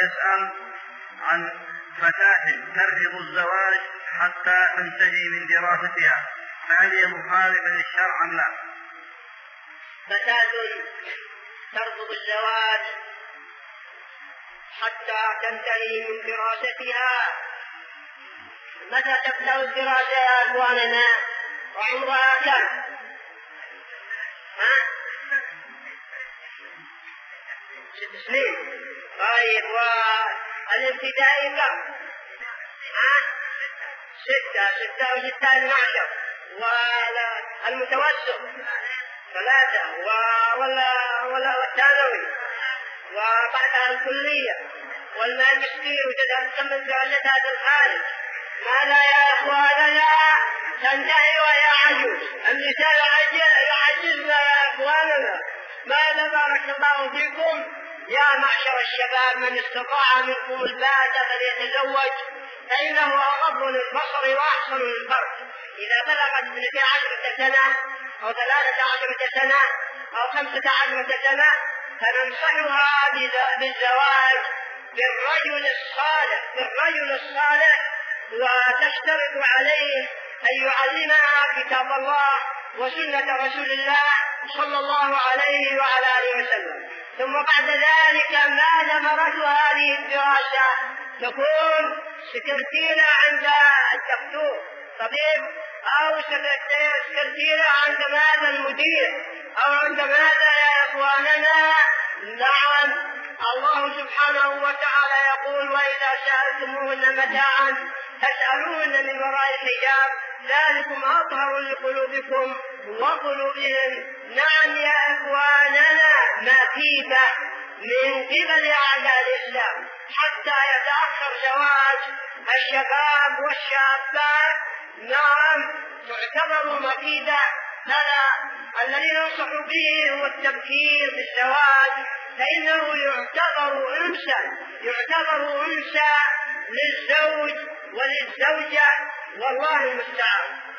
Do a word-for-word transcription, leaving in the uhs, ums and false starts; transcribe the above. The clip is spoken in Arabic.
يسأل عن فتاة ترفض الزواج حتى تنتهي من دراستها، فهل هي مخالفة للشرع أم لا؟ فتاة ترفض الزواج حتى تنتهي من دراستها. متى تبدأ الدراسة يا أخواننا وعمرها كم؟ ها؟ ست سنين. طيب والابتدائي كم؟ ها؟ ستة ستة وستة من عشر. والمتوسط ثلاثة ولا ولا والثانوي وبعدها الكلية والماجستير وتذهب تكمل درجتها في الخارج. ماذا يا إخواننا؟ تنتهي وهي عجوز. النساء يعجزن يا إخواننا. ماذا بارك الله فيكم يا معشر الشباب، من استطاع منكم الباءة فليتزوج فإنه أغض للبصر وأحسن للفرج. إذا بلغت اثنتي عشرة سنة أو ثلاثة عشرة سنة أو خمسة عشرة سنة فننصحها بالزواج بالرجل الصالح بالرجل الصالح وتشترط عليه أن يعلمها كتاب الله وسنة رسول الله صلى الله عليه وعلى آله وسلم. ثم بعد ذلك ما ثمرة هذه الدراسة؟ تكون سكرتيرة عند الدكتور طبيب، أو سكرتيرة عند ماذا المدير، أو عند ماذا يا إخواننا؟ نعم، الله سبحانه وتعالى يقول: وإذا سألتموهن متاعا فاسألوهن من وراء الحجاب ذلكم أطهر لقلوبكم وقلوبهم. نعم يا إخواننا، مكيدة من قبل أعداء الإسلام حتى يتأخر زواج الشباب والشابات. نعم، تعتبر مكيدة. هذا الذي ننصح به هو التبكير بالزواج، فإنه يعتبر أنسا يعتبر أنسا للزوج وللزوجة، والله المستعان.